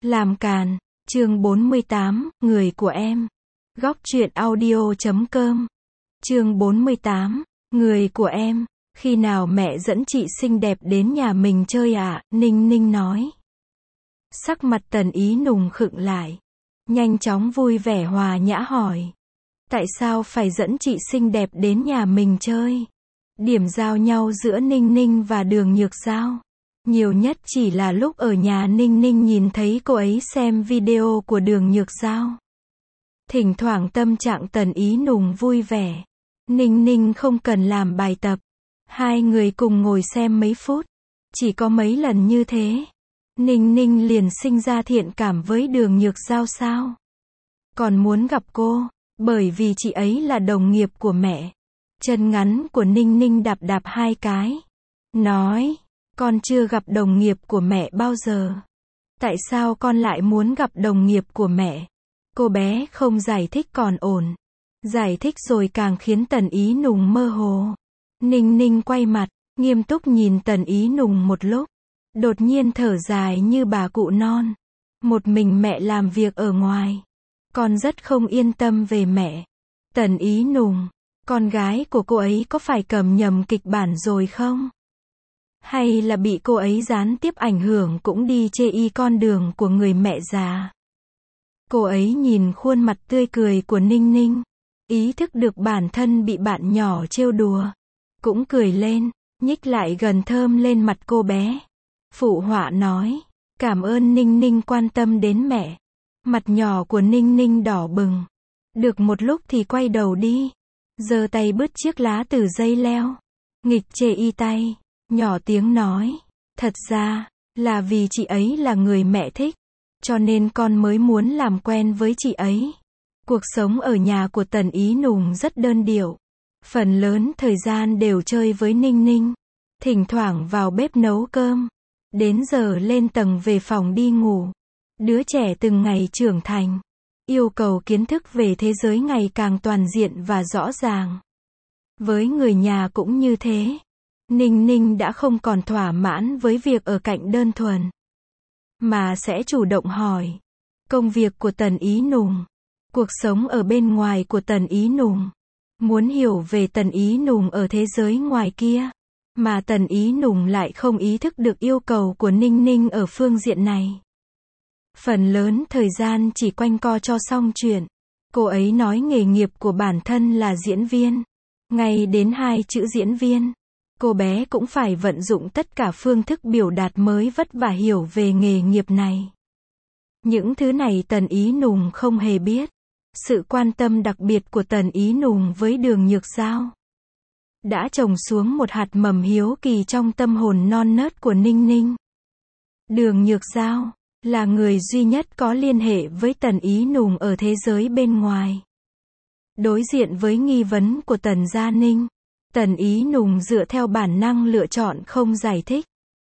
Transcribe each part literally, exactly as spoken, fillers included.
Làm càn, chương bốn mươi tám, người của em. Góc truyện audio chấm com. Chương bốn mươi tám, người của em. Khi nào mẹ dẫn chị xinh đẹp đến nhà mình chơi ạ? Ninh Ninh nói. Sắc mặt Tần Ý Nùng khựng lại. Nhanh chóng vui vẻ hòa nhã hỏi. Tại sao phải dẫn chị xinh đẹp đến nhà mình chơi? Điểm giao nhau giữa Ninh Ninh và Đường Nhược Giao nhiều nhất chỉ là lúc ở nhà Ninh Ninh nhìn thấy cô ấy xem video của Đường Nhược Giao. Thỉnh thoảng tâm trạng Tần Ý Nùng vui vẻ. Ninh Ninh không cần làm bài tập. Hai người cùng ngồi xem mấy phút. Chỉ có mấy lần như thế. Ninh Ninh liền sinh ra thiện cảm với Đường Nhược Giao sao? Còn muốn gặp cô, bởi vì chị ấy là đồng nghiệp của mẹ. Chân ngắn của Ninh Ninh đạp đạp hai cái. Nói, con chưa gặp đồng nghiệp của mẹ bao giờ. Tại sao con lại muốn gặp đồng nghiệp của mẹ? Cô bé không giải thích còn ổn. Giải thích rồi càng khiến Tần Ý Nùng mơ hồ. Ninh Ninh quay mặt, nghiêm túc nhìn Tần Ý Nùng một lúc. Đột nhiên thở dài như bà cụ non. Một mình mẹ làm việc ở ngoài. Con rất không yên tâm về mẹ. Tần Ý Nùng, con gái của cô ấy có phải cầm nhầm kịch bản rồi không? Hay là bị cô ấy gián tiếp ảnh hưởng cũng đi chê y con đường của người mẹ già? Cô ấy nhìn khuôn mặt tươi cười của Ninh Ninh. Ý thức được bản thân bị bạn nhỏ trêu đùa. Cũng cười lên, nhích lại gần thơm lên mặt cô bé. Phụ họa nói, cảm ơn Ninh Ninh quan tâm đến mẹ. Mặt nhỏ của Ninh Ninh đỏ bừng. Được một lúc thì quay đầu đi. Giơ tay bứt chiếc lá từ dây leo. Nghịch chê y tay. Nhỏ tiếng nói, thật ra, là vì chị ấy là người mẹ thích. Cho nên con mới muốn làm quen với chị ấy. Cuộc sống ở nhà của Tần Ý Nùng rất đơn điệu. Phần lớn thời gian đều chơi với Ninh Ninh. Thỉnh thoảng vào bếp nấu cơm. Đến giờ lên tầng về phòng đi ngủ. Đứa trẻ từng ngày trưởng thành. Yêu cầu kiến thức về thế giới ngày càng toàn diện và rõ ràng. Với người nhà cũng như thế. Ninh Ninh đã không còn thỏa mãn với việc ở cạnh đơn thuần. Mà sẽ chủ động hỏi. Công việc của Tần Ý Nùng. Cuộc sống ở bên ngoài của Tần Ý Nùng. Muốn hiểu về Tần Ý Nùng ở thế giới ngoài kia. Mà Tần Ý Nùng lại không ý thức được yêu cầu của Ninh Ninh ở phương diện này. Phần lớn thời gian chỉ quanh co cho xong chuyện. Cô ấy nói nghề nghiệp của bản thân là diễn viên. Ngay đến hai chữ diễn viên. Cô bé cũng phải vận dụng tất cả phương thức biểu đạt mới vất vả hiểu về nghề nghiệp này. Những thứ này Tần Ý Nùng không hề biết. Sự quan tâm đặc biệt của Tần Ý Nùng với Đường Nhược Giao đã trồng xuống một hạt mầm hiếu kỳ trong tâm hồn non nớt của Ninh Ninh. Đường Nhược Giao là người duy nhất có liên hệ với Tần Ý Nùng ở thế giới bên ngoài. Đối diện với nghi vấn của Tần Gia Ninh, Tần Ý Nùng dựa theo bản năng lựa chọn không giải thích.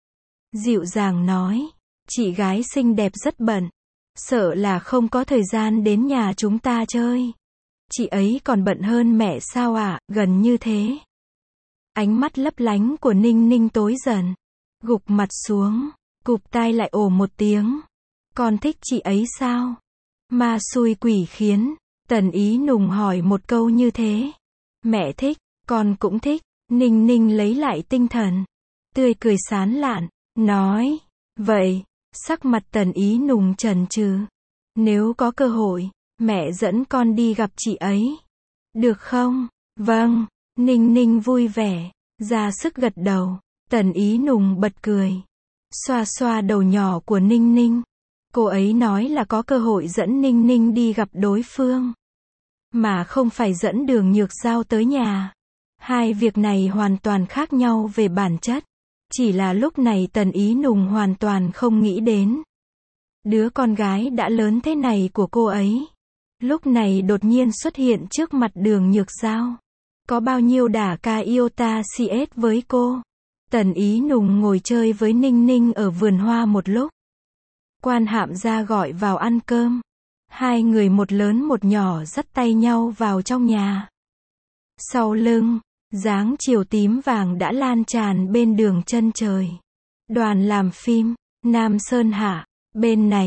Dịu dàng nói, chị gái xinh đẹp rất bận. Sợ là không có thời gian đến nhà chúng ta chơi. Chị ấy còn bận hơn mẹ sao ạ? Gần như thế. Ánh mắt lấp lánh của Ninh Ninh tối dần. Gục mặt xuống, cụp tai lại ồ một tiếng. Con thích chị ấy sao? Ma xui quỷ khiến. Tần Ý Nùng hỏi một câu như thế. Mẹ thích, con cũng thích. Ninh Ninh lấy lại tinh thần. Tươi cười sán lạn, nói. Vậy, sắc mặt Tần Ý Nùng chần chừ. Nếu có cơ hội, mẹ dẫn con đi gặp chị ấy. Được không? Vâng. Ninh Ninh vui vẻ, ra sức gật đầu. Tần Ý Nùng bật cười. Xoa xoa đầu nhỏ của Ninh Ninh. Cô ấy nói là có cơ hội dẫn Ninh Ninh đi gặp đối phương. Mà không phải dẫn Đường Nhược Giao tới nhà. Hai việc này hoàn toàn khác nhau về bản chất. Chỉ là lúc này Tần Ý Nùng hoàn toàn không nghĩ đến. Đứa con gái đã lớn thế này của cô ấy. Lúc này đột nhiên xuất hiện trước mặt Đường Nhược Giao. Có bao nhiêu đả ca iota cs với cô. Tần Ý Nùng ngồi chơi với Ninh Ninh ở vườn hoa một lúc. Quan Hạm Gia gọi vào ăn cơm. Hai người một lớn một nhỏ dắt tay nhau vào trong nhà. Sau lưng, dáng chiều tím vàng đã lan tràn bên đường chân trời. Đoàn làm phim, Nam Sơn Hạ, bên này,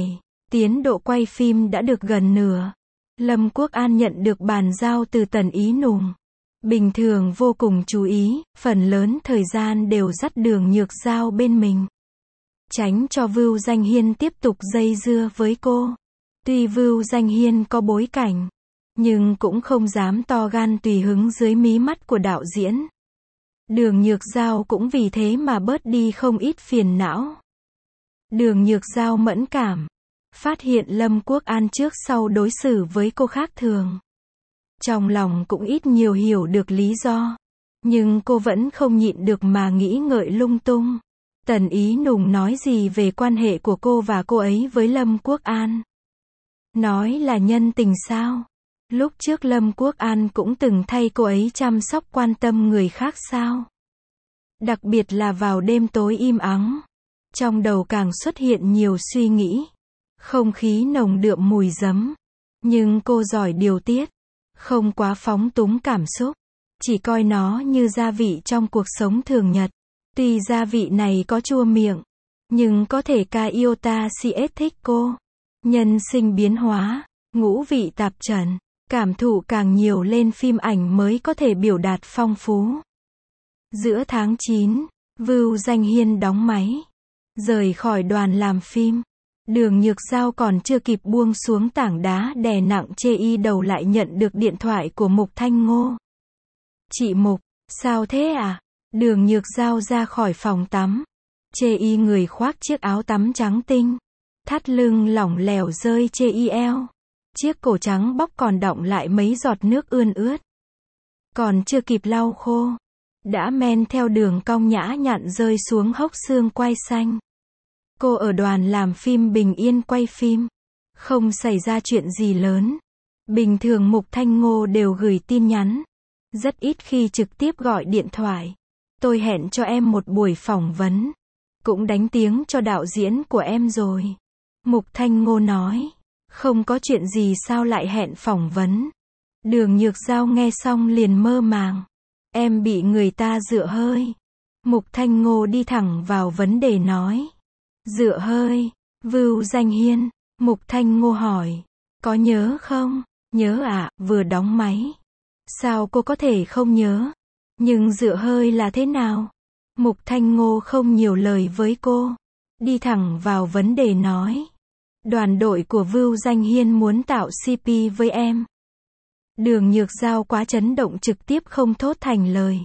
Tiến độ quay phim đã được gần nửa. Lâm Quốc An nhận được bàn giao từ Tần Ý Nùng. Bình thường vô cùng chú ý, phần lớn thời gian đều dắt Đường Nhược Giao bên mình. Tránh cho Vưu Danh Hiên tiếp tục dây dưa với cô. Tuy Vưu Danh Hiên có bối cảnh, nhưng cũng không dám to gan tùy hứng dưới mí mắt của đạo diễn. Đường Nhược Giao cũng vì thế mà bớt đi không ít phiền não. Đường Nhược Giao mẫn cảm, phát hiện Lâm Quốc An trước sau đối xử với cô khác thường. Trong lòng cũng ít nhiều hiểu được lý do, nhưng cô vẫn không nhịn được mà nghĩ ngợi lung tung. Tần Ý Nùng nói gì về quan hệ của cô và cô ấy với Lâm Quốc An? Nói là nhân tình sao? Lúc trước Lâm Quốc An cũng từng thay cô ấy chăm sóc quan tâm người khác sao? Đặc biệt là vào đêm tối im ắng, trong đầu càng xuất hiện nhiều suy nghĩ. Không khí nồng đượm mùi giấm, nhưng cô giỏi điều tiết, không quá phóng túng cảm xúc, chỉ coi nó như gia vị trong cuộc sống thường nhật. Tuy gia vị này có chua miệng, nhưng có thể ca iota cs thích cô. Nhân sinh biến hóa, ngũ vị tạp trần, cảm thụ càng nhiều lên phim ảnh mới có thể biểu đạt phong phú. Giữa tháng chín, Vưu Danh Hiên đóng máy, rời khỏi đoàn làm phim. Đường Nhược Giao còn chưa kịp buông xuống tảng đá đè nặng chê y đầu lại nhận được điện thoại của Mục Thanh Ngô. Chị Mục, sao thế à? Đường Nhược Giao ra khỏi phòng tắm. Chê y người khoác chiếc áo tắm trắng tinh. Thắt lưng lỏng lẻo rơi chê y eo. Chiếc cổ trắng bóc còn đọng lại mấy giọt nước ươn ướt. Còn chưa kịp lau khô, đã men theo đường cong nhã nhặn rơi xuống hốc xương quai xanh. Cô ở đoàn làm phim bình yên quay phim, không xảy ra chuyện gì lớn. Bình thường Mục Thanh Ngô đều gửi tin nhắn, rất ít khi trực tiếp gọi điện thoại. Tôi hẹn cho em một buổi phỏng vấn, cũng đánh tiếng cho đạo diễn của em rồi. Mục Thanh Ngô nói, không có chuyện gì sao lại hẹn phỏng vấn. Đường Nhược Giao nghe xong liền mơ màng. Em bị người ta dựa hơi. Mục Thanh Ngô đi thẳng vào vấn đề nói. Dựa hơi, Vưu Danh Hiên. Mục Thanh Ngô hỏi, có nhớ không? Nhớ ạ, à, vừa đóng máy. Sao cô có thể không nhớ? Nhưng dựa hơi là thế nào? Mục Thanh Ngô không nhiều lời với cô, đi thẳng vào vấn đề nói. Đoàn đội của Vưu Danh Hiên muốn tạo xê pê với em. Đường Nhược Giao quá chấn động trực tiếp không thốt thành lời.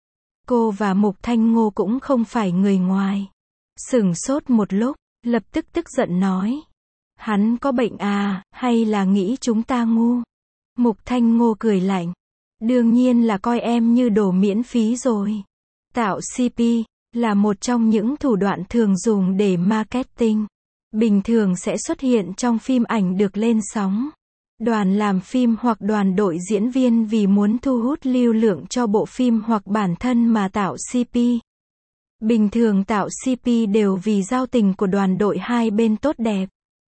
Cô và Mục Thanh Ngô cũng không phải người ngoài. Sửng sốt một lúc, lập tức tức giận nói. Hắn có bệnh à, hay là nghĩ chúng ta ngu? Mục Thanh Ngô cười lạnh. Đương nhiên là coi em như đồ miễn phí rồi. Tạo xê pê là một trong những thủ đoạn thường dùng để marketing. Bình thường sẽ xuất hiện trong phim ảnh được lên sóng. Đoàn làm phim hoặc đoàn đội diễn viên vì muốn thu hút lưu lượng cho bộ phim hoặc bản thân mà tạo xê pê. Bình thường tạo xê pê đều vì giao tình của đoàn đội hai bên tốt đẹp.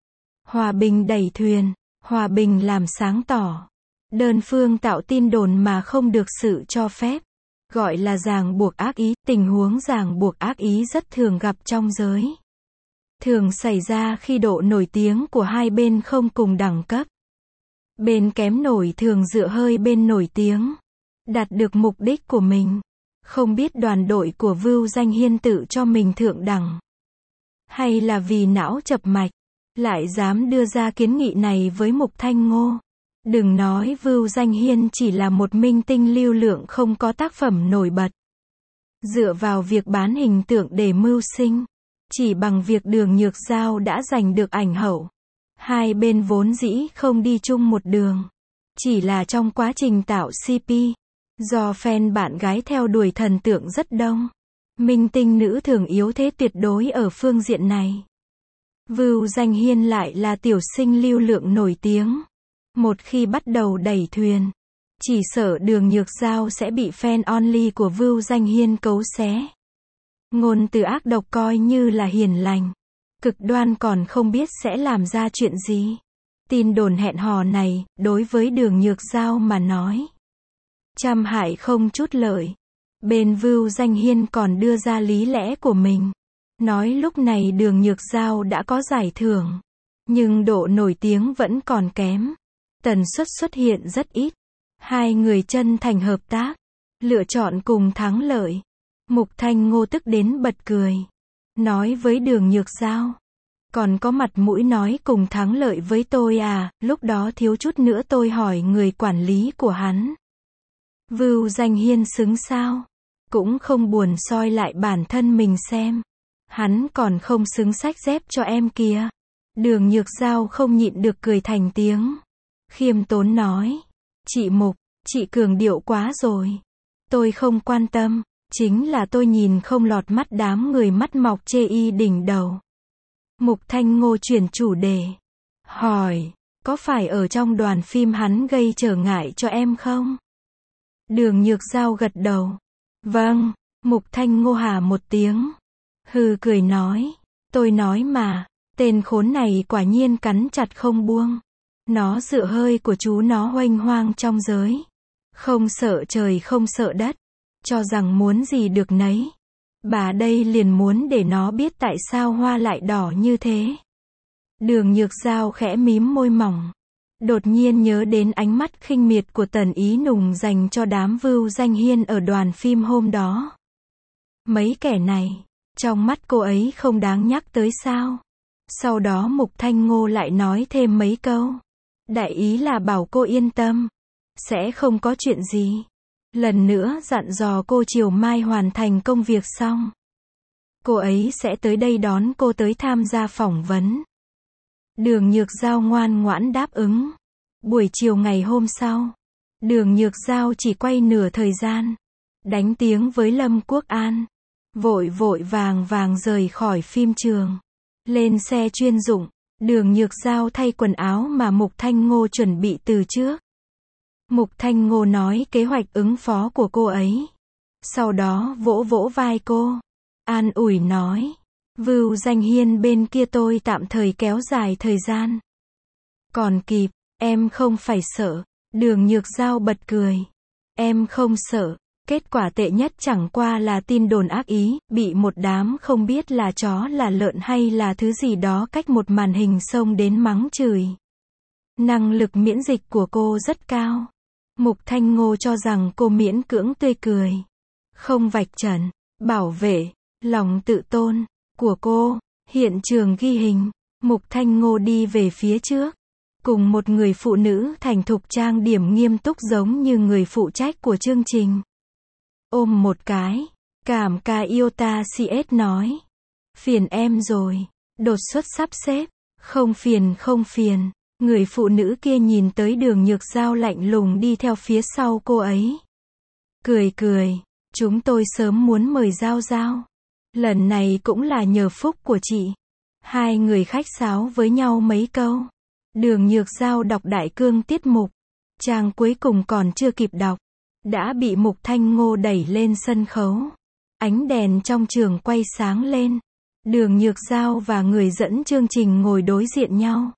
Hòa bình đẩy thuyền, hòa bình làm sáng tỏ. Đơn phương tạo tin đồn mà không được sự cho phép, gọi là ràng buộc ác ý. Tình huống ràng buộc ác ý rất thường gặp trong giới. Thường xảy ra khi độ nổi tiếng của hai bên không cùng đẳng cấp. Bên kém nổi thường dựa hơi bên nổi tiếng, đạt được mục đích của mình. Không biết đoàn đội của Vưu Danh Hiên tự cho mình thượng đẳng, hay là vì não chập mạch, lại dám đưa ra kiến nghị này với Mục Thanh Ngô. Đừng nói Vưu Danh Hiên chỉ là một minh tinh lưu lượng không có tác phẩm nổi bật, dựa vào việc bán hình tượng để mưu sinh, chỉ bằng việc Đường Nhược Giao đã giành được ảnh hậu. Hai bên vốn dĩ không đi chung một đường, chỉ là trong quá trình tạo xê pê, do fan bạn gái theo đuổi thần tượng rất đông. Minh tinh nữ thường yếu thế tuyệt đối ở phương diện này. Vưu Danh Hiên lại là tiểu sinh lưu lượng nổi tiếng. Một khi bắt đầu đẩy thuyền, chỉ sợ Đường Nhược Giao sẽ bị fan only của Vưu Danh Hiên cấu xé. Ngôn từ ác độc coi như là hiền lành, cực đoan còn không biết sẽ làm ra chuyện gì. Tin đồn hẹn hò này, đối với Đường Nhược Giao mà nói, trăm hại không chút lợi. Bên Vưu Danh Hiên còn đưa ra lý lẽ của mình, nói lúc này Đường Nhược Giao đã có giải thưởng, nhưng độ nổi tiếng vẫn còn kém. Tần suất xuất hiện rất ít. Hai người chân thành hợp tác, lựa chọn cùng thắng lợi. Mục Thanh Ngô tức đến bật cười. Nói với Đường Nhược Giao. Còn có mặt mũi nói cùng thắng lợi với tôi à, lúc đó thiếu chút nữa tôi hỏi người quản lý của hắn. Vưu Danh Hiên xứng sao? Cũng không buồn soi lại bản thân mình xem. Hắn còn không xứng xách dép cho em kìa. Đường Nhược Giao không nhịn được cười thành tiếng. Khiêm tốn nói. Chị Mục, chị cường điệu quá rồi. Tôi không quan tâm, chính là tôi nhìn không lọt mắt đám người mắt mọc chê y đỉnh đầu. Mục Thanh Ngô chuyển chủ đề. Hỏi, có phải ở trong đoàn phim hắn gây trở ngại cho em không? Đường Nhược Giao gật đầu. Vâng, Mục Thanh Ngô hà một tiếng. Hừ cười nói. Tôi nói mà, tên khốn này quả nhiên cắn chặt không buông. Nó dựa hơi của chú nó hoành hoang trong giới. Không sợ trời không sợ đất. Cho rằng muốn gì được nấy. Bà đây liền muốn để nó biết tại sao hoa lại đỏ như thế. Đường Nhược Giao khẽ mím môi mỏng. Đột nhiên nhớ đến ánh mắt khinh miệt của Tần Ý Nùng dành cho đám Vưu Danh Hiên ở đoàn phim hôm đó. Mấy kẻ này, trong mắt cô ấy không đáng nhắc tới sao? Sau đó Mục Thanh Ngô lại nói thêm mấy câu. Đại ý là bảo cô yên tâm. Sẽ không có chuyện gì. Lần nữa dặn dò cô chiều mai hoàn thành công việc xong. Cô ấy sẽ tới đây đón cô tới tham gia phỏng vấn. Đường Nhược Giao ngoan ngoãn đáp ứng. Buổi chiều ngày hôm sau, Đường Nhược Giao chỉ quay nửa thời gian. Đánh tiếng với Lâm Quốc An. Vội vội vàng vàng rời khỏi phim trường. Lên xe chuyên dụng, Đường Nhược Giao thay quần áo mà Mục Thanh Ngô chuẩn bị từ trước. Mục Thanh Ngô nói kế hoạch ứng phó của cô ấy. Sau đó vỗ vỗ vai cô. An ủi nói. Vưu Danh Hiên bên kia tôi tạm thời kéo dài thời gian. Còn kịp, em không phải sợ. Đường Nhược Giao bật cười. Em không sợ. Kết quả tệ nhất chẳng qua là tin đồn ác ý, bị một đám không biết là chó là lợn hay là thứ gì đó cách một màn hình xông đến mắng chửi. Năng lực miễn dịch của cô rất cao. Mục Thanh Ngô cho rằng cô miễn cưỡng tươi cười. Không vạch trần, bảo vệ, lòng tự tôn của cô. Hiện trường ghi hình, Mục Thanh Ngô đi về phía trước. Cùng một người phụ nữ thành thục trang điểm nghiêm túc giống như người phụ trách của chương trình. Ôm một cái, cảm ca Iota xê ét nói. Phiền em rồi, đột xuất sắp xếp. Không phiền không phiền. Người phụ nữ kia nhìn tới Đường Nhược Giao lạnh lùng đi theo phía sau cô ấy. Cười cười, chúng tôi sớm muốn mời Giao Giao. Lần này cũng là nhờ phúc của chị. Hai người khách sáo với nhau mấy câu. Đường Nhược Giao đọc đại cương tiết mục. Trang cuối cùng còn chưa kịp đọc. Đã bị Mục Thanh Ngô đẩy lên sân khấu. Ánh đèn trong trường quay sáng lên. Đường Nhược Giao và người dẫn chương trình ngồi đối diện nhau.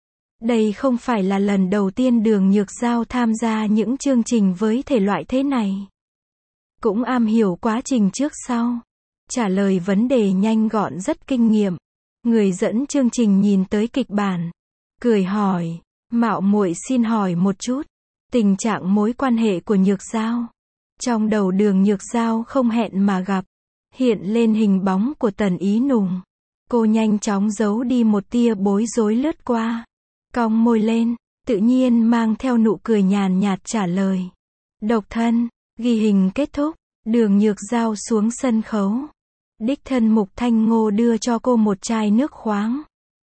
Đây không phải là lần đầu tiên Đường Nhược Giao tham gia những chương trình với thể loại thế này. Cũng am hiểu quá trình trước sau. Trả lời vấn đề nhanh gọn rất kinh nghiệm. Người dẫn chương trình nhìn tới kịch bản. Cười hỏi. Mạo muội xin hỏi một chút. Tình trạng mối quan hệ của Nhược Giao. Trong đầu Đường Nhược Giao không hẹn mà gặp. Hiện lên hình bóng của Tần Ý Nùng. Cô nhanh chóng giấu đi một tia bối rối lướt qua. Cong môi lên, tự nhiên mang theo nụ cười nhàn nhạt trả lời. Độc thân, ghi hình kết thúc, Đường Nhược Giao xuống sân khấu. Đích thân Mục Thanh Ngô đưa cho cô một chai nước khoáng.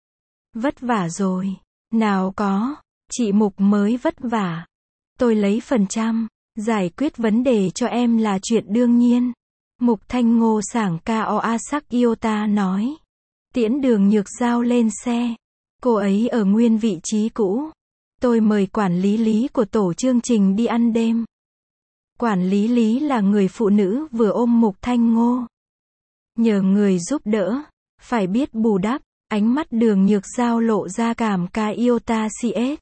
Vất vả rồi. Nào có, chị Mục mới vất vả. Tôi lấy phần trăm, giải quyết vấn đề cho em là chuyện đương nhiên. Mục Thanh Ngô sảng ca o a sắc Iota nói. Tiễn Đường Nhược Giao lên xe. Cô ấy ở nguyên vị trí cũ. Tôi mời quản lý Lý của tổ chương trình đi ăn đêm. Quản lý Lý là người phụ nữ vừa ôm Mục Thanh Ngô. Nhờ người giúp đỡ, phải biết bù đắp, ánh mắt Đường Nhược Giao lộ ra cảm ca Iota xê ét.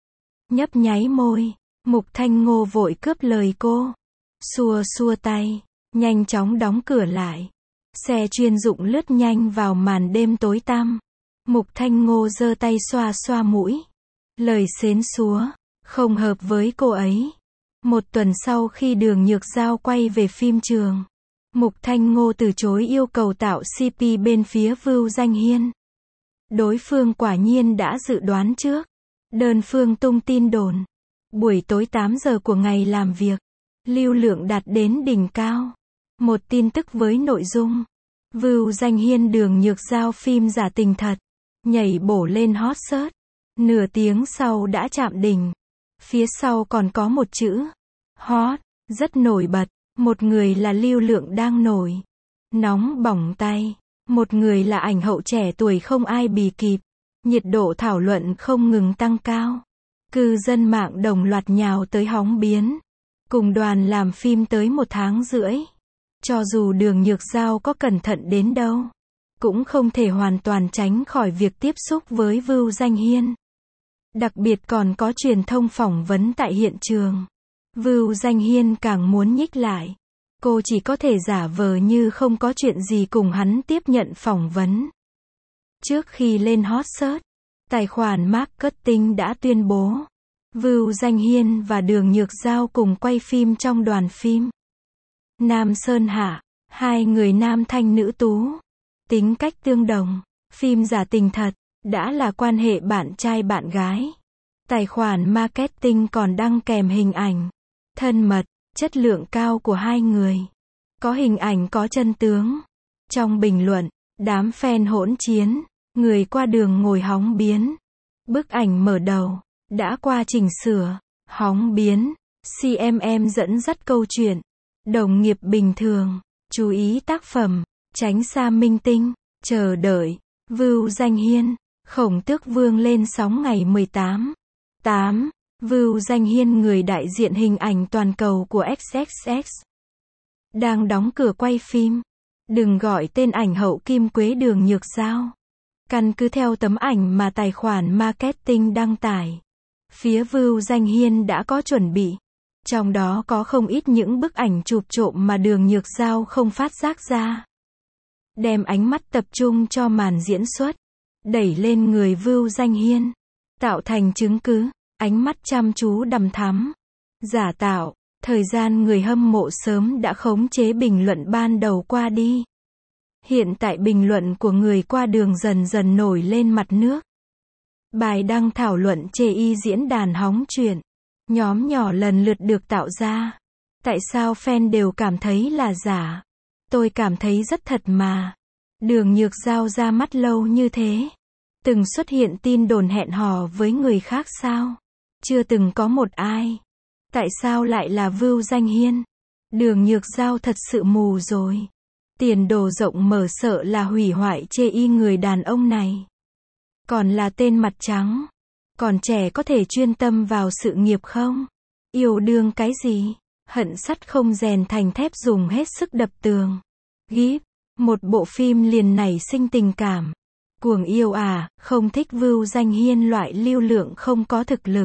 Nhấp nháy môi, Mục Thanh Ngô vội cướp lời cô. Xua xua tay, nhanh chóng đóng cửa lại. Xe chuyên dụng lướt nhanh vào màn đêm tối tăm. Mục Thanh Ngô giơ tay xoa xoa mũi. Lời xến xúa, không hợp với cô ấy. Một tuần sau khi Đường Nhược Giao quay về phim trường, Mục Thanh Ngô từ chối yêu cầu tạo xê pê bên phía Vưu Danh Hiên. Đối phương quả nhiên đã dự đoán trước. Đơn phương tung tin đồn. Buổi tối tám giờ của ngày làm việc, lưu lượng đạt đến đỉnh cao. Một tin tức với nội dung: Vưu Danh Hiên Đường Nhược Giao phim giả tình thật, nhảy bổ lên hot search. Nửa tiếng sau đã chạm đỉnh. Phía sau còn có một chữ hot, rất nổi bật. Một người là lưu lượng đang nổi, nóng bỏng tay. Một người là ảnh hậu trẻ tuổi không ai bì kịp. Nhiệt độ thảo luận không ngừng tăng cao. Cư dân mạng đồng loạt nhào tới hóng biến. Cùng đoàn làm phim tới một tháng rưỡi. Cho dù Đường Nhược Giao có cẩn thận đến đâu, cũng không thể hoàn toàn tránh khỏi việc tiếp xúc với Vưu Danh Hiên. Đặc biệt còn có truyền thông phỏng vấn tại hiện trường. Vưu Danh Hiên càng muốn nhích lại. Cô chỉ có thể giả vờ như không có chuyện gì cùng hắn tiếp nhận phỏng vấn. Trước khi lên hot search, tài khoản marketing đã tuyên bố Vưu Danh Hiên và Đường Nhược Giao cùng quay phim trong đoàn phim Nam Sơn Hạ. Hai người nam thanh nữ tú, tính cách tương đồng, phim giả tình thật, đã là quan hệ bạn trai bạn gái. Tài khoản marketing còn đăng kèm hình ảnh thân mật, chất lượng cao của hai người. Có hình ảnh có chân tướng. Trong bình luận, đám fan hỗn chiến, người qua đường ngồi hóng biến. Bức ảnh mở đầu đã qua chỉnh sửa, hóng biến, xê em em dẫn dắt câu chuyện, đồng nghiệp bình thường, chú ý tác phẩm, tránh xa minh tinh, chờ đợi, Vưu Danh Hiên, Khổng Tước Vương lên sóng ngày mười tám tháng tám. Vưu Danh Hiên, người đại diện hình ảnh toàn cầu của ích ích ích, đang đóng cửa quay phim. Đừng gọi tên ảnh hậu Kim Quế Đường Nhược Giao. Căn cứ theo tấm ảnh mà tài khoản marketing đăng tải, phía Vưu Danh Hiên đã có chuẩn bị. Trong đó có không ít những bức ảnh chụp trộm mà Đường Nhược Giao không phát giác ra. Đem ánh mắt tập trung cho màn diễn xuất, đẩy lên người Vưu Danh Hiên, tạo thành chứng cứ. Ánh mắt chăm chú đằm thắm, giả tạo. Thời gian người hâm mộ sớm đã khống chế bình luận ban đầu qua đi. Hiện tại bình luận của người qua đường dần dần nổi lên mặt nước. Bài đăng thảo luận chê y diễn đàn hóng chuyện. Nhóm nhỏ lần lượt được tạo ra. Tại sao fan đều cảm thấy là giả? Tôi cảm thấy rất thật mà. Đường Nhược Giao ra mắt lâu như thế. Từng xuất hiện tin đồn hẹn hò với người khác sao? Chưa từng có một ai. Tại sao lại là Vưu Danh Hiên? Đường Nhược Giao thật sự mù rồi. Tiền đồ rộng mở sợ là hủy hoại chê y người đàn ông này. Còn là tên mặt trắng. Còn trẻ có thể chuyên tâm vào sự nghiệp không? Yêu đương cái gì? Hận sắt không rèn thành thép dùng hết sức đập tường. Gíp. Một bộ phim liền nảy sinh tình cảm. Cuồng yêu à, không thích Vưu Danh Hiên loại lưu lượng không có thực lực.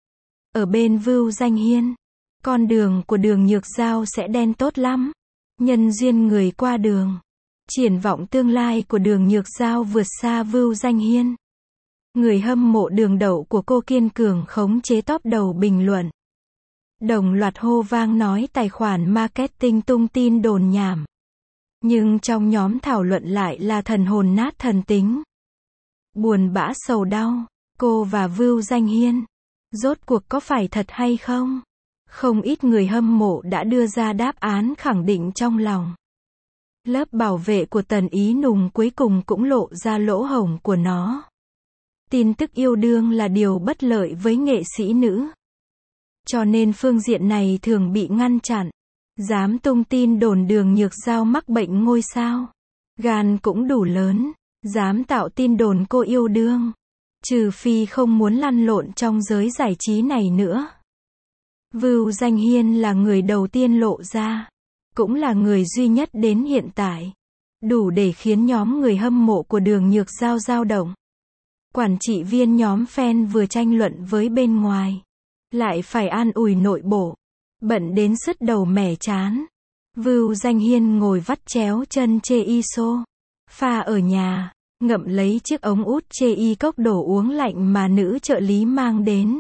Ở bên Vưu Danh Hiên, con đường của Đường Nhược Giao sẽ đen tốt lắm. Nhân duyên người qua đường. Triển vọng tương lai của Đường Nhược Giao vượt xa Vưu Danh Hiên. Người hâm mộ đường đậu của cô kiên cường khống chế top đầu bình luận. Đồng loạt hô vang nói tài khoản marketing tung tin đồn nhảm. Nhưng trong nhóm thảo luận lại là thần hồn nát thần tính. Buồn bã sầu đau, cô và Vưu Danh Hiên, rốt cuộc có phải thật hay không? Không ít người hâm mộ đã đưa ra đáp án khẳng định trong lòng. Lớp bảo vệ của Tần Ý Nùng cuối cùng cũng lộ ra lỗ hổng của nó. Tin tức yêu đương là điều bất lợi với nghệ sĩ nữ. Cho nên phương diện này thường bị ngăn chặn. Dám tung tin đồn Đường Nhược Giao mắc bệnh ngôi sao. Gan cũng đủ lớn. Dám tạo tin đồn cô yêu đương. Trừ phi không muốn lăn lộn trong giới giải trí này nữa. Vưu Danh Hiên là người đầu tiên lộ ra. Cũng là người duy nhất đến hiện tại. Đủ để khiến nhóm người hâm mộ của Đường Nhược Giao dao động. Quản trị viên nhóm fan vừa tranh luận với bên ngoài. Lại phải an ủi nội bộ. Bận đến sứt đầu mẻ chán. Vưu Danh Hiên ngồi vắt chéo chân chê y xô. Pha ở nhà. ngậm lấy chiếc ống út chê y cốc đổ uống lạnh mà nữ trợ lý mang đến.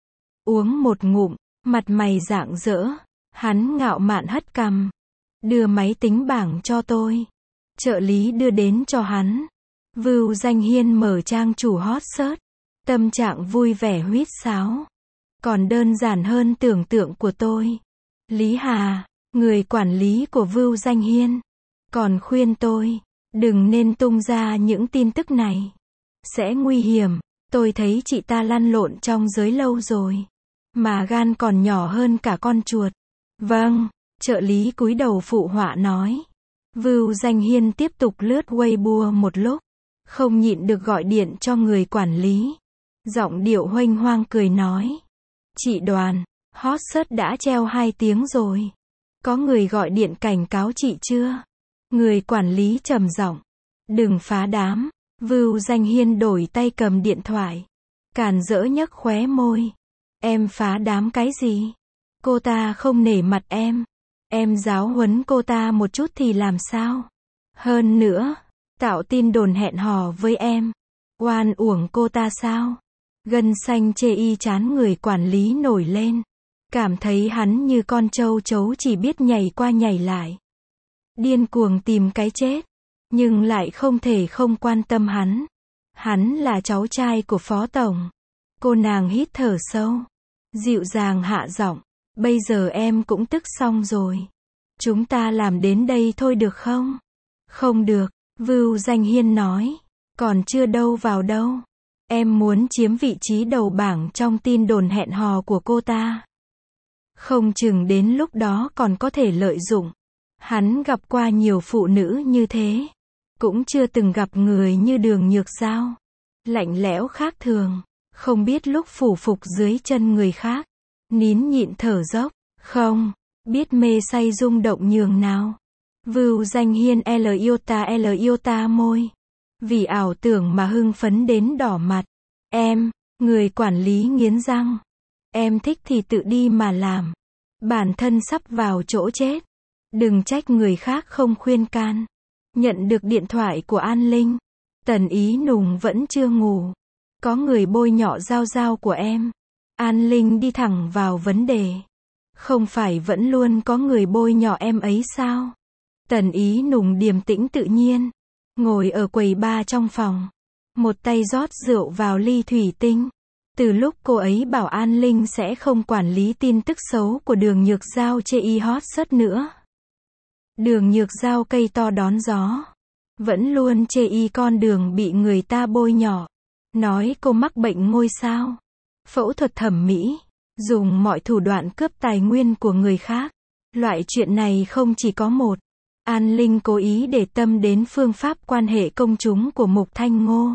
Uống một ngụm, mặt mày rạng rỡ, hắn ngạo mạn hất cằm. Đưa máy tính bảng cho tôi. Trợ lý đưa đến cho hắn. Vưu Danh Hiên mở trang chủ hot search. Tâm trạng vui vẻ huýt sáo. Còn đơn giản hơn tưởng tượng của tôi. Lý Hà, người quản lý của Vưu Danh Hiên, còn khuyên tôi, đừng nên tung ra những tin tức này. Sẽ nguy hiểm, tôi thấy chị ta lăn lộn trong giới lâu rồi. Mà gan còn nhỏ hơn cả con chuột. Vâng, trợ lý cúi đầu phụ họa nói. Vưu Danh Hiên tiếp tục lướt Weibo một lúc. Không nhịn được gọi điện cho người quản lý. Giọng điệu huênh hoang cười nói. Chị Đoàn, hot search đã treo hai tiếng rồi. Có người gọi điện cảnh cáo chị chưa? Người quản lý trầm giọng. Đừng phá đám. Vưu Danh Hiên đổi tay cầm điện thoại. Càn rỡ nhấc khóe môi. Em phá đám cái gì? Cô ta không nể mặt em. Em giáo huấn cô ta một chút thì làm sao? Hơn nữa, tạo tin đồn hẹn hò với em. Oan uổng cô ta sao? Gân xanh chê y chán người quản lý nổi lên. Cảm thấy hắn như con trâu trấu chỉ biết nhảy qua nhảy lại. Điên cuồng tìm cái chết. Nhưng lại không thể không quan tâm hắn. Hắn là cháu trai của phó tổng. Cô nàng hít thở sâu. Dịu dàng hạ giọng. Bây giờ em cũng tức xong rồi. Chúng ta làm đến đây thôi được không? Không được, Vưu Danh Hiên nói. Còn chưa đâu vào đâu. Em muốn chiếm vị trí đầu bảng trong tin đồn hẹn hò của cô ta. Không chừng đến lúc đó còn có thể lợi dụng. Hắn gặp qua nhiều phụ nữ như thế. Cũng chưa từng gặp người như Đường Nhược Giao. Lạnh lẽo khác thường. Không biết lúc phủ phục dưới chân người khác. Nín nhịn thở dốc. Không, biết mê say rung động nhường nào. Vưu Danh Hiên L yêu ta L yêu ta môi. Vì ảo tưởng mà hưng phấn đến đỏ mặt. Em, người quản lý nghiến răng. Em thích thì tự đi mà làm. Bản thân sắp vào chỗ chết. Đừng trách người khác không khuyên can. Nhận được điện thoại của An Linh. Tần Ý Nùng vẫn chưa ngủ. Có người bôi nhọ Giao Giao của em. An Linh đi thẳng vào vấn đề. Không phải vẫn luôn có người bôi nhọ em ấy sao? Tần Ý Nùng điềm tĩnh tự nhiên. Ngồi ở quầy bar trong phòng. Một tay rót rượu vào ly thủy tinh. Từ lúc cô ấy bảo An Linh sẽ không quản lý tin tức xấu của Đường Nhược Giao chê y hot search nữa. Đường Nhược Giao cây to đón gió. Vẫn luôn chê y con đường bị người ta bôi nhọ. Nói cô mắc bệnh ngôi sao. Phẫu thuật thẩm mỹ. Dùng mọi thủ đoạn cướp tài nguyên của người khác. Loại chuyện này không chỉ có một. An Linh cố ý để tâm đến phương pháp quan hệ công chúng của Mục Thanh Ngô.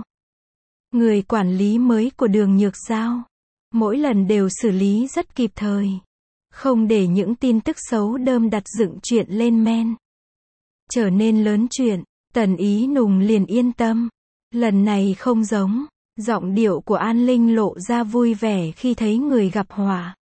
Người quản lý mới của Đường Nhược Giao. Mỗi lần đều xử lý rất kịp thời. Không để những tin tức xấu đơm đặt dựng chuyện lên men. Trở nên lớn chuyện, Tần Ý Nùng liền yên tâm. Lần này không giống. Giọng điệu của An Linh lộ ra vui vẻ khi thấy người gặp họa.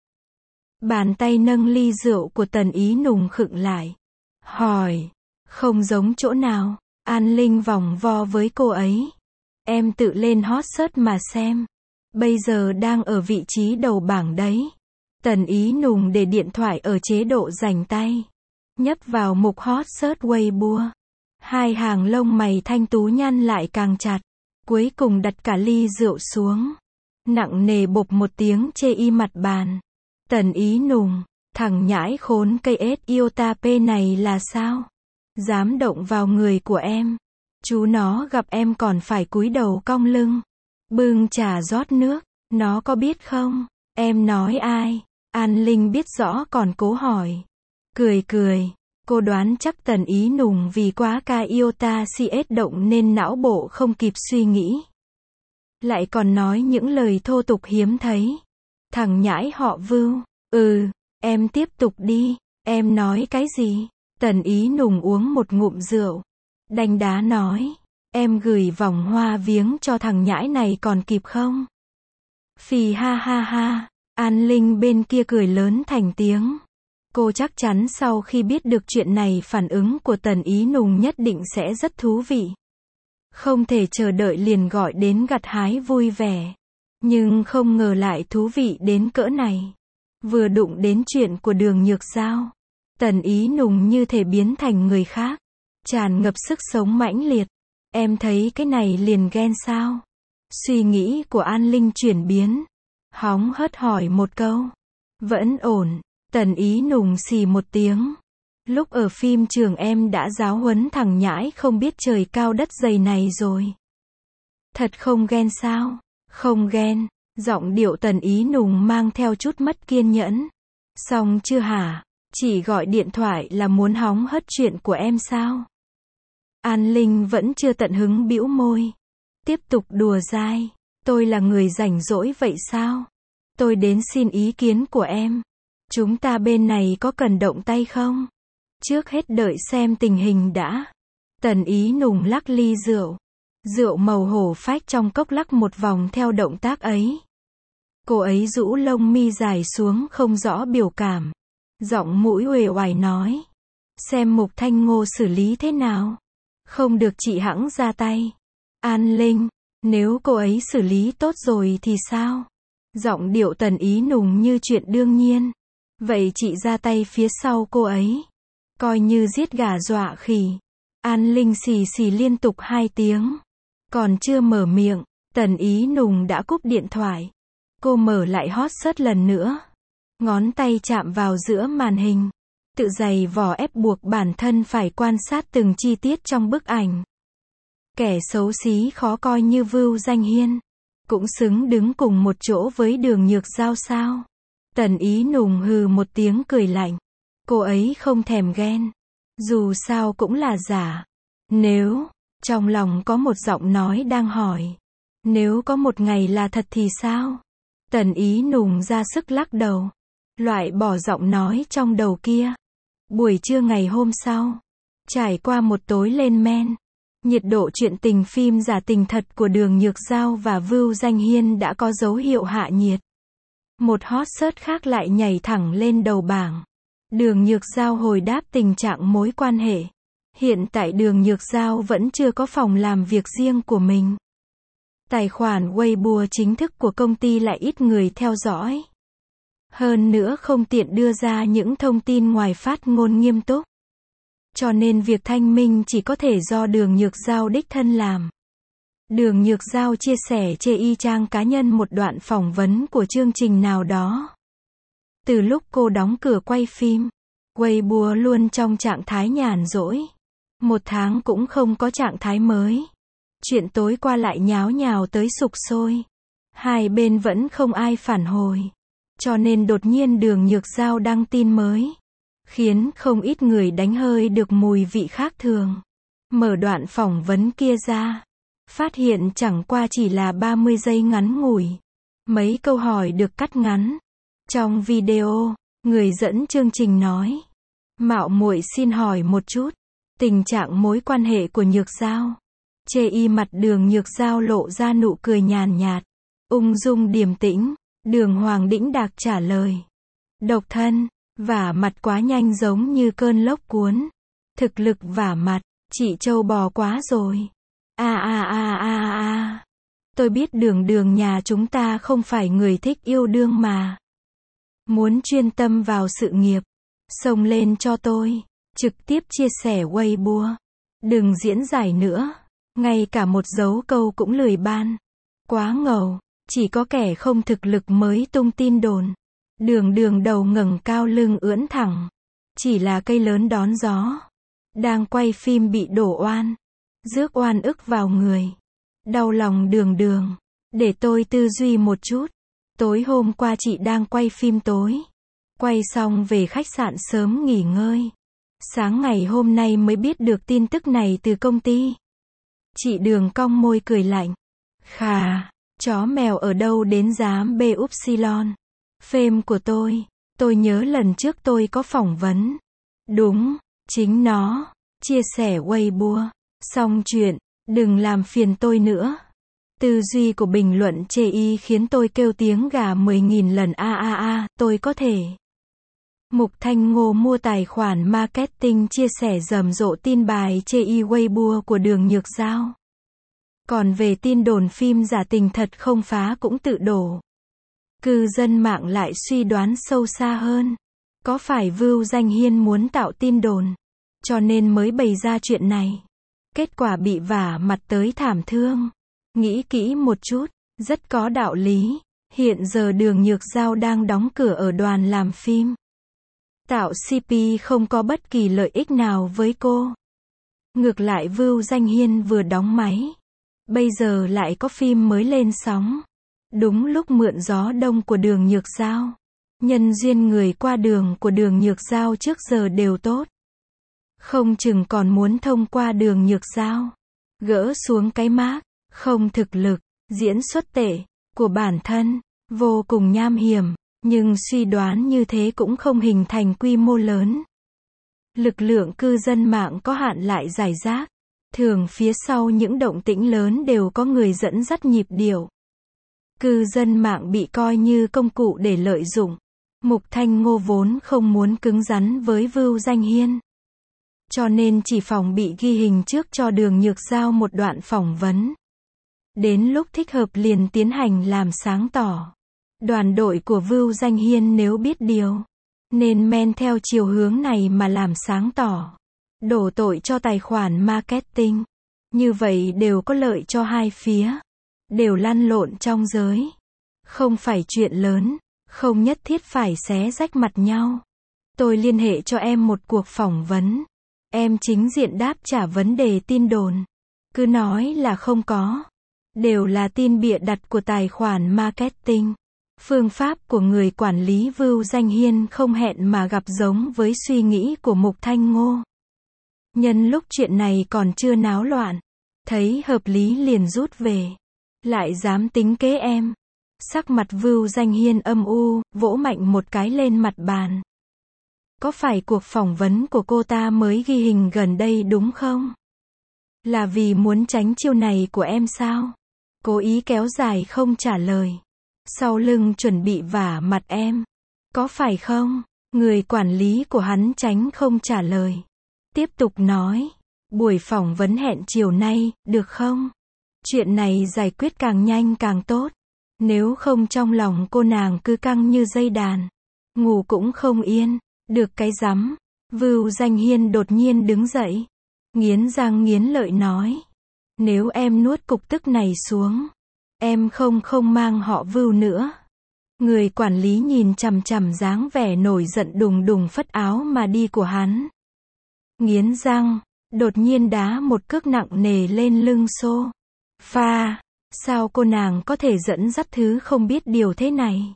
Bàn tay nâng ly rượu của Tần Ý Nùng khựng lại. Hỏi. Không giống chỗ nào? An Linh vòng vo với cô ấy. Em tự lên hot search mà xem. Bây giờ đang ở vị trí đầu bảng đấy. Tần Ý Nùng để điện thoại ở chế độ dành tay. Nhấp vào mục hot search Weibo. Hai hàng lông mày thanh tú nhăn lại càng chặt. Cuối cùng đặt cả ly rượu xuống. Nặng nề bộp một tiếng chê y mặt bàn. Tần Ý Nùng, thằng nhãi khốn cây ết iota p này là sao? Dám động vào người của em. Chú nó gặp em còn phải cúi đầu cong lưng. Bưng trà rót nước. Nó có biết không? Em nói ai? An Linh biết rõ còn cố hỏi. Cười cười. Cô đoán chắc Tần Ý Nùng vì quá ca iota cs động nên não bộ không kịp suy nghĩ. Lại còn nói những lời thô tục hiếm thấy. Thằng nhãi họ Vưu. Ừ, em tiếp tục đi. Em nói cái gì? Tần Ý Nùng uống một ngụm rượu. Đanh đá nói. Em gửi vòng hoa viếng cho thằng nhãi này còn kịp không? Phì ha ha ha. An Linh bên kia cười lớn thành tiếng. Cô chắc chắn sau khi biết được chuyện này phản ứng của Tần Ý Nùng nhất định sẽ rất thú vị. Không thể chờ đợi liền gọi đến gặt hái vui vẻ. Nhưng không ngờ lại thú vị đến cỡ này. Vừa đụng đến chuyện của Đường Nhược Giao, Tần Ý Nùng như thể biến thành người khác, tràn ngập sức sống mãnh liệt. Em thấy cái này liền ghen sao? Suy nghĩ của An Linh chuyển biến, hóng hớt hỏi một câu. Vẫn ổn. Tần Ý Nùng xì một tiếng. Lúc ở phim trường em đã giáo huấn thằng nhãi không biết trời cao đất dày này rồi. Thật không ghen sao? Không ghen. Giọng điệu Tần Ý Nùng mang theo chút mất kiên nhẫn. Xong chưa hả? Chỉ gọi điện thoại là muốn hóng hớt chuyện của em sao? An Linh vẫn chưa tận hứng bĩu môi. Tiếp tục đùa dai. Tôi là người rảnh rỗi vậy sao? Tôi đến xin ý kiến của em. Chúng ta bên này có cần động tay không? Trước hết đợi xem tình hình đã. Tần Ý Nùng lắc ly rượu. Rượu màu hổ phách trong cốc lắc một vòng theo động tác ấy. Cô ấy rũ lông mi dài xuống không rõ biểu cảm. Giọng mũi uể oải nói. Xem Mục Thanh Ngô xử lý thế nào. Không được chị hẵng ra tay. An Linh, nếu cô ấy xử lý tốt rồi thì sao? Giọng điệu Tần Ý Nùng như chuyện đương nhiên. Vậy chị ra tay phía sau cô ấy. Coi như giết gà dọa khỉ. An Linh xì xì liên tục hai tiếng. Còn chưa mở miệng, Tần Ý Nùng đã cúp điện thoại. Cô mở lại hot search lần nữa. Ngón tay chạm vào giữa màn hình. Tự giày vò ép buộc bản thân phải quan sát từng chi tiết trong bức ảnh. Kẻ xấu xí khó coi như Vưu Danh Hiên. Cũng xứng đứng cùng một chỗ với Đường Nhược Giao sao? Tần Ý Nùng hừ một tiếng cười lạnh. Cô ấy không thèm ghen. Dù sao cũng là giả. Nếu, trong lòng có một giọng nói đang hỏi. Nếu có một ngày là thật thì sao? Tần Ý Nùng ra sức lắc đầu. Loại bỏ giọng nói trong đầu kia. Buổi trưa ngày hôm sau. Trải qua một tối lên men. Nhiệt độ chuyện tình phim giả tình thật của Đường Nhược Giao và Vưu Danh Hiên đã có dấu hiệu hạ nhiệt. Một hot search khác lại nhảy thẳng lên đầu bảng. Đường Nhược Giao hồi đáp tình trạng mối quan hệ. Hiện tại Đường Nhược Giao vẫn chưa có phòng làm việc riêng của mình. Tài khoản Weibo chính thức của công ty lại ít người theo dõi. Hơn nữa không tiện đưa ra những thông tin ngoài phát ngôn nghiêm túc. Cho nên việc thanh minh chỉ có thể do Đường Nhược Giao đích thân làm. Đường Nhược Giao chia sẻ trên y trang cá nhân một đoạn phỏng vấn của chương trình nào đó. Từ lúc cô đóng cửa quay phim, Weibo luôn trong trạng thái nhàn rỗi. Một tháng cũng không có trạng thái mới. Chuyện tối qua lại nháo nhào tới sục sôi. Hai bên vẫn không ai phản hồi. Cho nên đột nhiên Đường Nhược Giao đăng tin mới. Khiến không ít người đánh hơi được mùi vị khác thường. Mở đoạn phỏng vấn kia ra. Phát hiện chẳng qua chỉ là ba mươi giây ngắn ngủi. Mấy câu hỏi được cắt ngắn. Trong video, người dẫn chương trình nói. Mạo muội xin hỏi một chút. Tình trạng mối quan hệ của Nhược Giao. Chê y mặt Đường Nhược Giao lộ ra nụ cười nhàn nhạt. Ung dung điềm tĩnh. Đường Hoàng đĩnh đạc trả lời. Độc thân. Vả mặt quá nhanh giống như cơn lốc cuốn. Thực lực vả mặt. Chị trâu bò quá rồi. A a a a a. Tôi biết Đường Đường nhà chúng ta không phải người thích yêu đương mà. Muốn chuyên tâm vào sự nghiệp. Xông lên cho tôi. Trực tiếp chia sẻ Weibo. Đừng diễn giải nữa. Ngay cả một dấu câu cũng lười ban. Quá ngầu. Chỉ có kẻ không thực lực mới tung tin đồn. Đường Đường đầu ngẩng cao lưng ưỡn thẳng. Chỉ là cây lớn đón gió. Đang quay phim bị đổ oan. Rước oan ức vào người. Đau lòng Đường Đường. Để tôi tư duy một chút. Tối hôm qua chị đang quay phim tối. Quay xong về khách sạn sớm nghỉ ngơi. Sáng ngày hôm nay mới biết được tin tức này từ công ty. Chị Đường cong môi cười lạnh. Khà, chó mèo ở đâu đến dám bê upsilon. Phêm của tôi. Tôi nhớ lần trước tôi có phỏng vấn. Đúng, chính nó. Chia sẻ Weibo. Xong chuyện, đừng làm phiền tôi nữa. Tư duy của bình luận chê y khiến tôi kêu tiếng gà mười nghìn lần a a a, tôi có thể. Mục Thanh Ngô mua tài khoản marketing chia sẻ rầm rộ tin bài chê y Weibo của Đường Nhược Giao. Còn về tin đồn phim giả tình thật không phá cũng tự đổ. Cư dân mạng lại suy đoán sâu xa hơn. Có phải Vưu Danh Hiên muốn tạo tin đồn, cho nên mới bày ra chuyện này? Kết quả bị vả mặt tới thảm thương. Nghĩ kỹ một chút, rất có đạo lý. Hiện giờ Đường Nhược Giao đang đóng cửa ở đoàn làm phim. Tạo xê pê không có bất kỳ lợi ích nào với cô. Ngược lại Vưu Danh Hiên vừa đóng máy, bây giờ lại có phim mới lên sóng. Đúng lúc mượn gió đông của Đường Nhược Giao. Nhân duyên người qua đường của Đường Nhược Giao trước giờ đều tốt. Không chừng còn muốn thông qua Đường Nhược Giao gỡ xuống cái mác không thực lực, diễn xuất tệ của bản thân, vô cùng nham hiểm, nhưng suy đoán như thế cũng không hình thành quy mô lớn. Lực lượng cư dân mạng có hạn lại rải rác, thường phía sau những động tĩnh lớn đều có người dẫn dắt nhịp điệu. Cư dân mạng bị coi như công cụ để lợi dụng. Mục Thanh Ngô vốn không muốn cứng rắn với Vưu Danh Hiên, cho nên chỉ phòng bị ghi hình trước cho Đường Nhược Giao một đoạn phỏng vấn. Đến lúc thích hợp liền tiến hành làm sáng tỏ. Đoàn đội của Vưu Danh Hiên nếu biết điều, nên men theo chiều hướng này mà làm sáng tỏ. Đổ tội cho tài khoản marketing. Như vậy đều có lợi cho hai phía. Đều lăn lộn trong giới. Không phải chuyện lớn, không nhất thiết phải xé rách mặt nhau. Tôi liên hệ cho em một cuộc phỏng vấn. Em chính diện đáp trả vấn đề tin đồn. Cứ nói là không có. Đều là tin bịa đặt của tài khoản marketing. Phương pháp của người quản lý Vưu Danh Hiên không hẹn mà gặp giống với suy nghĩ của Mục Thanh Ngô. Nhân lúc chuyện này còn chưa náo loạn, thấy hợp lý liền rút về. Lại dám tính kế em. Sắc mặt Vưu Danh Hiên âm u, vỗ mạnh một cái lên mặt bàn. Có phải cuộc phỏng vấn của cô ta mới ghi hình gần đây đúng không? Là vì muốn tránh chiêu này của em sao? Cố ý kéo dài không trả lời. Sau lưng chuẩn bị vả mặt em. Có phải không? Người quản lý của hắn tránh không trả lời. Tiếp tục nói. Buổi phỏng vấn hẹn chiều nay, được không? Chuyện này giải quyết càng nhanh càng tốt. Nếu không trong lòng cô nàng cứ căng như dây đàn. Ngủ cũng không yên. Được cái rắm. Vưu Danh Hiên đột nhiên đứng dậy. Nghiến răng nghiến lợi nói. Nếu em nuốt cục tức này xuống, em không không mang họ Vưu nữa. Người quản lý nhìn chằm chằm dáng vẻ nổi giận đùng đùng phất áo mà đi của hắn. Nghiến răng, đột nhiên đá một cước nặng nề lên lưng xô. Pha, sao cô nàng có thể dẫn dắt thứ không biết điều thế này?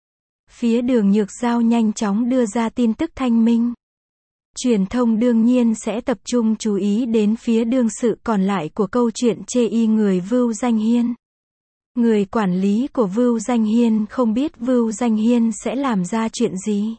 Phía Đường Nhược Giao nhanh chóng đưa ra tin tức thanh minh. Truyền thông đương nhiên sẽ tập trung chú ý đến phía đương sự còn lại của câu chuyện chê y người Vưu Danh Hiên. Người quản lý của Vưu Danh Hiên không biết Vưu Danh Hiên sẽ làm ra chuyện gì.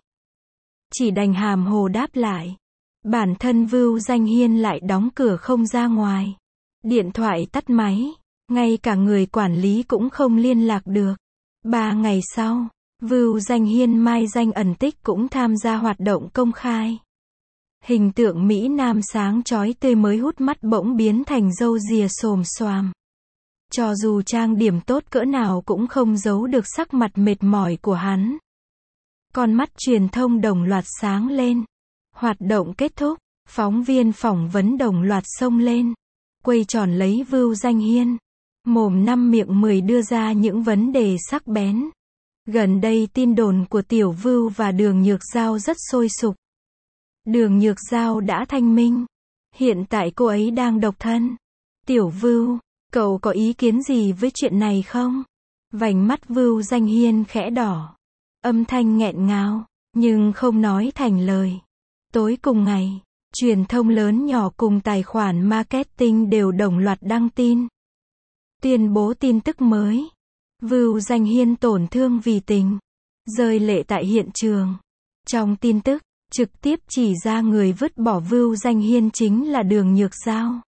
Chỉ đành hàm hồ đáp lại. Bản thân Vưu Danh Hiên lại đóng cửa không ra ngoài. Điện thoại tắt máy. Ngay cả người quản lý cũng không liên lạc được. Ba ngày sau, Vưu Danh Hiên mai danh ẩn tích cũng tham gia hoạt động công khai. Hình tượng Mỹ Nam sáng chói tươi mới hút mắt bỗng biến thành râu rìa xồm xoàm. Cho dù trang điểm tốt cỡ nào cũng không giấu được sắc mặt mệt mỏi của hắn. Con mắt truyền thông đồng loạt sáng lên. Hoạt động kết thúc, phóng viên phỏng vấn đồng loạt xông lên. Quay tròn lấy Vưu Danh Hiên. Mồm năm miệng mười đưa ra những vấn đề sắc bén. Gần đây tin đồn của Tiểu Vưu và Đường Nhược Giao rất sôi sục. Đường Nhược Giao đã thanh minh. Hiện tại cô ấy đang độc thân. Tiểu Vưu, cậu có ý kiến gì với chuyện này không? Vành mắt Vưu Danh Hiên khẽ đỏ. Âm thanh nghẹn ngào, nhưng không nói thành lời. Tối cùng ngày, truyền thông lớn nhỏ cùng tài khoản marketing đều đồng loạt đăng tin. Tuyên bố tin tức mới. Vưu Danh Hiên tổn thương vì tình. Rơi lệ tại hiện trường. Trong tin tức, trực tiếp chỉ ra người vứt bỏ Vưu Danh Hiên chính là Đường Nhược Giao.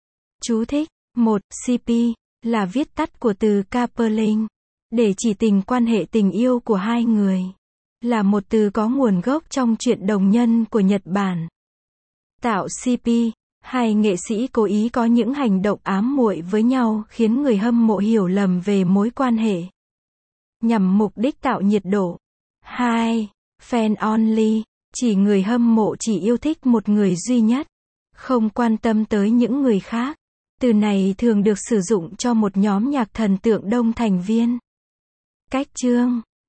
Chú thích. một. xê pê là viết tắt của từ coupling, để chỉ tình quan hệ tình yêu của hai người. Là một từ có nguồn gốc trong truyện đồng nhân của Nhật Bản. Tạo xê pê, Hai nghệ sĩ cố ý có những hành động ám muội với nhau khiến người hâm mộ hiểu lầm về mối quan hệ. Nhằm mục đích tạo nhiệt độ. hai. Fan only. Chỉ người hâm mộ chỉ yêu thích một người duy nhất. Không quan tâm tới những người khác. Từ này thường được sử dụng cho một nhóm nhạc thần tượng đông thành viên. Cách chương